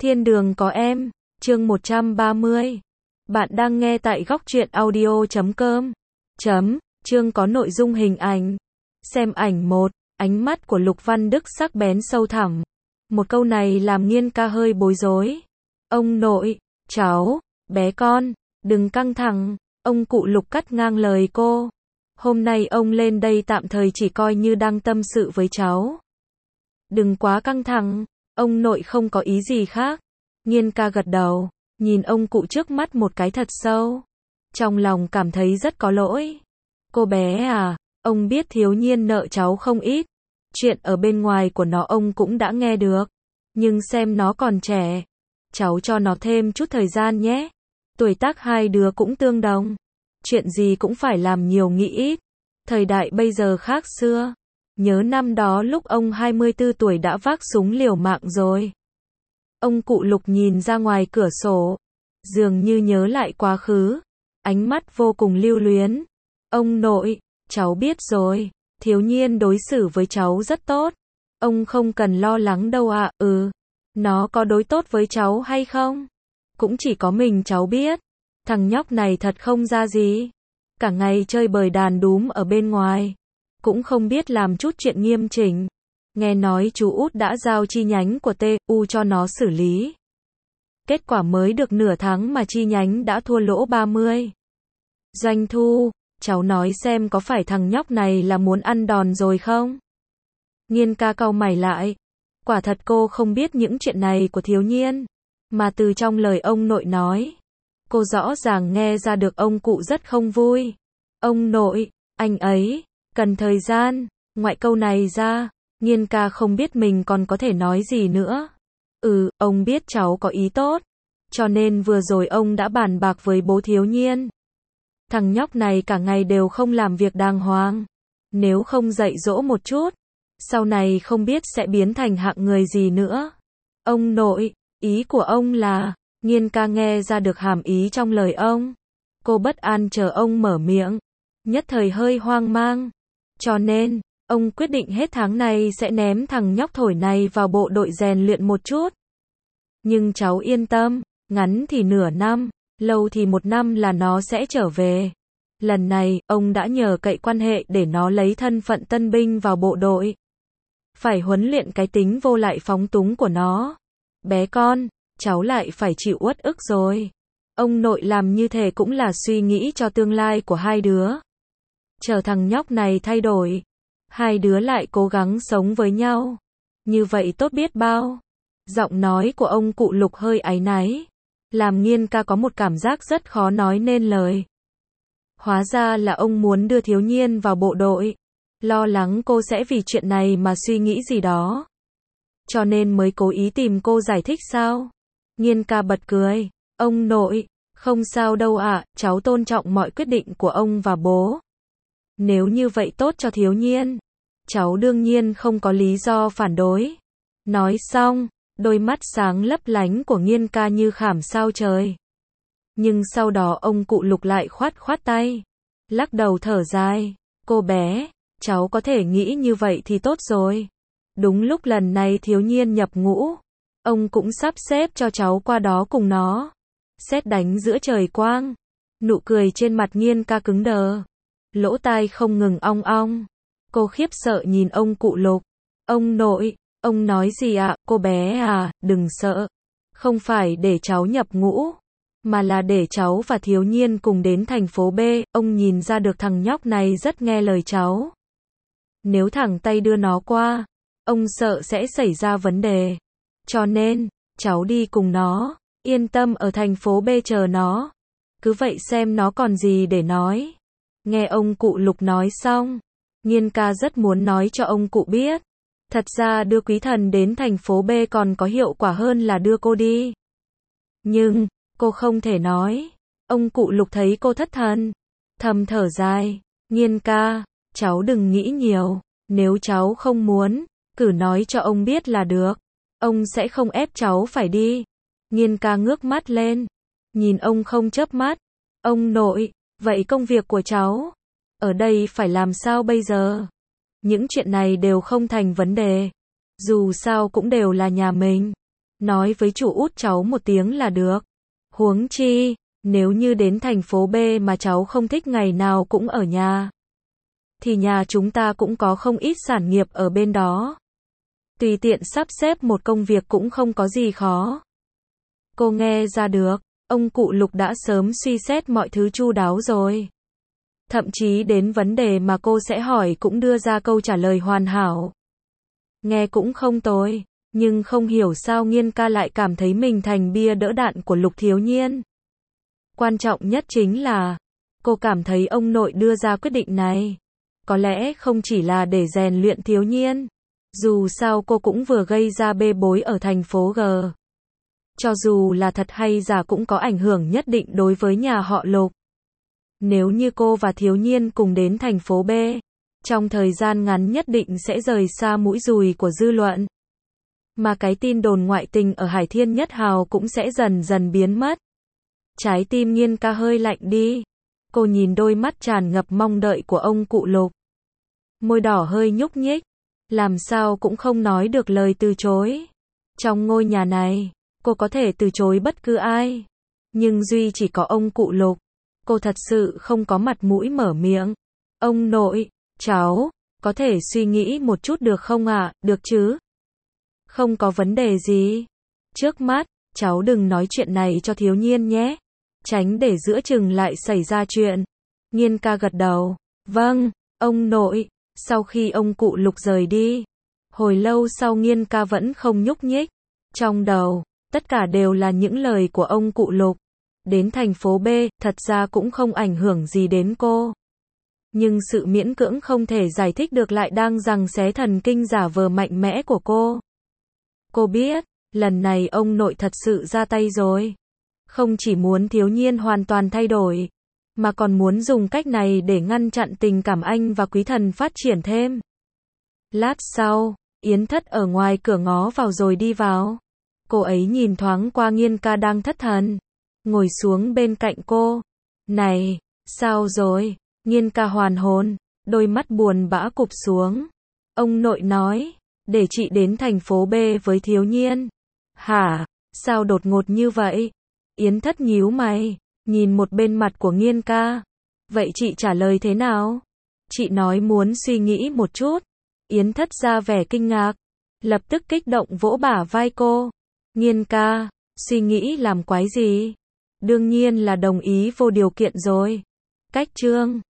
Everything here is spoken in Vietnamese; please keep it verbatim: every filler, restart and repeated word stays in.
Thiên đường có em, chương một trăm ba mươi. Bạn đang nghe tại góc truyện audio chấm com. Chấm, chương có nội dung hình ảnh. Xem ảnh một, ánh mắt của Lục Văn Đức sắc bén sâu thẳm. Một câu này làm Nghiên ca hơi bối rối. Ông nội, cháu, bé con, đừng căng thẳng, ông cụ Lục cắt ngang lời cô. Hôm nay ông lên đây tạm thời chỉ coi như đang tâm sự với cháu. Đừng quá căng thẳng, ông nội không có ý gì khác. Nghiên ca gật đầu, nhìn ông cụ trước mắt một cái thật sâu. Trong lòng cảm thấy rất có lỗi. Cô bé à, ông biết Thiếu Nhiên nợ cháu không ít. Chuyện ở bên ngoài của nó ông cũng đã nghe được. Nhưng xem nó còn trẻ. Cháu cho nó thêm chút thời gian nhé. Tuổi tác hai đứa cũng tương đồng. Chuyện gì cũng phải làm nhiều nghĩ ít. Thời đại bây giờ khác xưa. Nhớ năm đó lúc ông hai mươi tư tuổi đã vác súng liều mạng rồi. Ông cụ Lục nhìn ra ngoài cửa sổ. Dường như nhớ lại quá khứ. Ánh mắt vô cùng lưu luyến. Ông nội, cháu biết rồi. Thiếu Nhiên đối xử với cháu rất tốt. Ông không cần lo lắng đâu ạ. À. Ừ. Nó có đối tốt với cháu hay không? Cũng chỉ có mình cháu biết. Thằng nhóc này thật không ra gì. Cả ngày chơi bời đàn đúm ở bên ngoài. Cũng không biết làm chút chuyện nghiêm chỉnh. Nghe nói chú út đã giao chi nhánh của tê u cho nó xử lý. Kết quả mới được nửa tháng mà chi nhánh đã thua lỗ ba mươi. Doanh thu, cháu nói xem có phải thằng nhóc này là muốn ăn đòn rồi không? Nghiên ca cau mày lại. Quả thật cô không biết những chuyện này của Thiếu Nhiên. Mà từ trong lời ông nội nói, cô rõ ràng nghe ra được ông cụ rất không vui. Ông nội, anh ấy cần thời gian. Ngoại câu này ra, Nghiên ca không biết mình còn có thể nói gì nữa. Ừ, ông biết cháu có ý tốt. Cho nên vừa rồi ông đã bàn bạc với bố Thiếu Nhiên. Thằng nhóc này cả ngày đều không làm việc đàng hoàng. Nếu không dạy dỗ một chút, sau này không biết sẽ biến thành hạng người gì nữa. Ông nội, ý của ông là, Nghiên ca nghe ra được hàm ý trong lời ông. Cô bất an chờ ông mở miệng. Nhất thời hơi hoang mang. Cho nên, ông quyết định hết tháng này sẽ ném thằng nhóc thổi này vào bộ đội rèn luyện một chút. Nhưng cháu yên tâm, ngắn thì nửa năm, lâu thì một năm là nó sẽ trở về. Lần này, ông đã nhờ cậy quan hệ để nó lấy thân phận tân binh vào bộ đội. Phải huấn luyện cái tính vô lại phóng túng của nó. Bé con, cháu lại phải chịu uất ức rồi. Ông nội làm như thế cũng là suy nghĩ cho tương lai của hai đứa. Chờ thằng nhóc này thay đổi, hai đứa lại cố gắng sống với nhau. Như vậy tốt biết bao. Giọng nói của ông cụ Lục hơi áy náy, làm Nghiên ca có một cảm giác rất khó nói nên lời. Hóa ra là ông muốn đưa Thiếu Nhiên vào bộ đội. Lo lắng cô sẽ vì chuyện này mà suy nghĩ gì đó. Cho nên mới cố ý tìm cô giải thích sao? Nghiên ca bật cười. Ông nội, không sao đâu ạ, à, cháu tôn trọng mọi quyết định của ông và bố. Nếu như vậy tốt cho Thiếu Nhiên, cháu đương nhiên không có lý do phản đối. Nói xong, đôi mắt sáng lấp lánh của Nghiên ca như khảm sao trời. Nhưng sau đó ông cụ Lục lại khoát khoát tay, lắc đầu thở dài. Cô bé, cháu có thể nghĩ như vậy thì tốt rồi. Đúng lúc lần này Thiếu Nhiên nhập ngũ, ông cũng sắp xếp cho cháu qua đó cùng nó. Sét đánh giữa trời quang. Nụ cười trên mặt Nghiên ca cứng đờ. Lỗ tai không ngừng ong ong. Cô khiếp sợ nhìn ông cụ Lục. Ông nội, ông nói gì ạ? À? Cô bé à, đừng sợ. Không phải để cháu nhập ngũ, mà là để cháu và Thiếu Nhiên cùng đến thành phố B. Ông nhìn ra được thằng nhóc này rất nghe lời cháu. Nếu thẳng tay đưa nó qua, ông sợ sẽ xảy ra vấn đề. Cho nên, cháu đi cùng nó, yên tâm ở thành phố B chờ nó. Cứ vậy xem nó còn gì để nói. Nghe ông cụ Lục nói xong, Nghiên ca rất muốn nói cho ông cụ biết. Thật ra đưa quý thần đến thành phố B còn có hiệu quả hơn là đưa cô đi. Nhưng, cô không thể nói. Ông cụ Lục thấy cô thất thần, thầm thở dài. Nghiên ca, cháu đừng nghĩ nhiều. Nếu cháu không muốn, cứ nói cho ông biết là được. Ông sẽ không ép cháu phải đi. Nghiên ca ngước mắt lên, nhìn ông không chớp mắt. Ông nội, vậy công việc của cháu ở đây phải làm sao bây giờ? Những chuyện này đều không thành vấn đề. Dù sao cũng đều là nhà mình. nói với chủ út cháu một tiếng là được. Huống chi, nếu như đến thành phố B mà cháu không thích ngày nào cũng ở nhà, thì nhà chúng ta cũng có không ít sản nghiệp ở bên đó. Tùy tiện sắp xếp một công việc cũng không có gì khó. Cô nghe ra được, ông cụ Lục đã sớm suy xét mọi thứ chu đáo rồi. Thậm chí đến vấn đề mà cô sẽ hỏi cũng đưa ra câu trả lời hoàn hảo. Nghe cũng không tồi, nhưng không hiểu sao Nghiên ca lại cảm thấy mình thành bia đỡ đạn của Lục Thiếu Nhiên. Quan trọng nhất chính là, cô cảm thấy ông nội đưa ra quyết định này, có lẽ không chỉ là để rèn luyện Thiếu Nhiên. Dù sao cô cũng vừa gây ra bê bối ở thành phố G. Cho dù là thật hay giả cũng có ảnh hưởng nhất định đối với nhà họ Lục. Nếu như cô và Thiếu Nhiên cùng đến thành phố B, trong thời gian ngắn nhất định sẽ rời xa mũi dùi của dư luận. Mà cái tin đồn ngoại tình ở Hải Thiên Nhất Hào cũng sẽ dần dần biến mất. Trái tim Nghiên ca hơi lạnh đi. Cô nhìn đôi mắt tràn ngập mong đợi của ông cụ Lục. Môi đỏ hơi nhúc nhích. Làm sao cũng không nói được lời từ chối. Trong ngôi nhà này, cô có thể từ chối bất cứ ai. Nhưng duy chỉ có ông cụ Lục. Cô thật sự không có mặt mũi mở miệng. Ông nội, cháu, có thể suy nghĩ một chút được không ạ? À? Được chứ? Không có vấn đề gì. Trước mắt, cháu đừng nói chuyện này cho Thiếu Nhiên nhé. Tránh để giữa chừng lại xảy ra chuyện. Nghiên ca gật đầu. Vâng, ông nội. Sau khi ông cụ Lục rời đi, hồi lâu sau Nghiên ca vẫn không nhúc nhích. Trong đầu, tất cả đều là những lời của ông cụ Lục. Đến thành phố B, thật ra cũng không ảnh hưởng gì đến cô. Nhưng sự miễn cưỡng không thể giải thích được lại đang giằng xé thần kinh giả vờ mạnh mẽ của cô. Cô biết, lần này ông nội thật sự ra tay rồi. Không chỉ muốn Thiếu Nhiên hoàn toàn thay đổi, mà còn muốn dùng cách này để ngăn chặn tình cảm anh và Quý Thần phát triển thêm. Lát sau, Yến Thất ở ngoài cửa ngó vào rồi đi vào. Cô ấy nhìn thoáng qua Nghiên ca đang thất thần, ngồi xuống bên cạnh cô. Này, sao rồi? Nghiên ca hoàn hồn, đôi mắt buồn bã cụp xuống. Ông nội nói, để chị đến thành phố B với Thiếu Nhiên. Hả? Sao đột ngột như vậy? Yến Thất nhíu mày, nhìn một bên mặt của Nghiên ca. Vậy chị trả lời thế nào? Chị nói muốn suy nghĩ một chút. Yến Thất ra vẻ kinh ngạc, lập tức kích động vỗ bả vai cô. Nghiên ca, suy nghĩ làm quái gì? Đương nhiên là đồng ý vô điều kiện rồi. Cách chương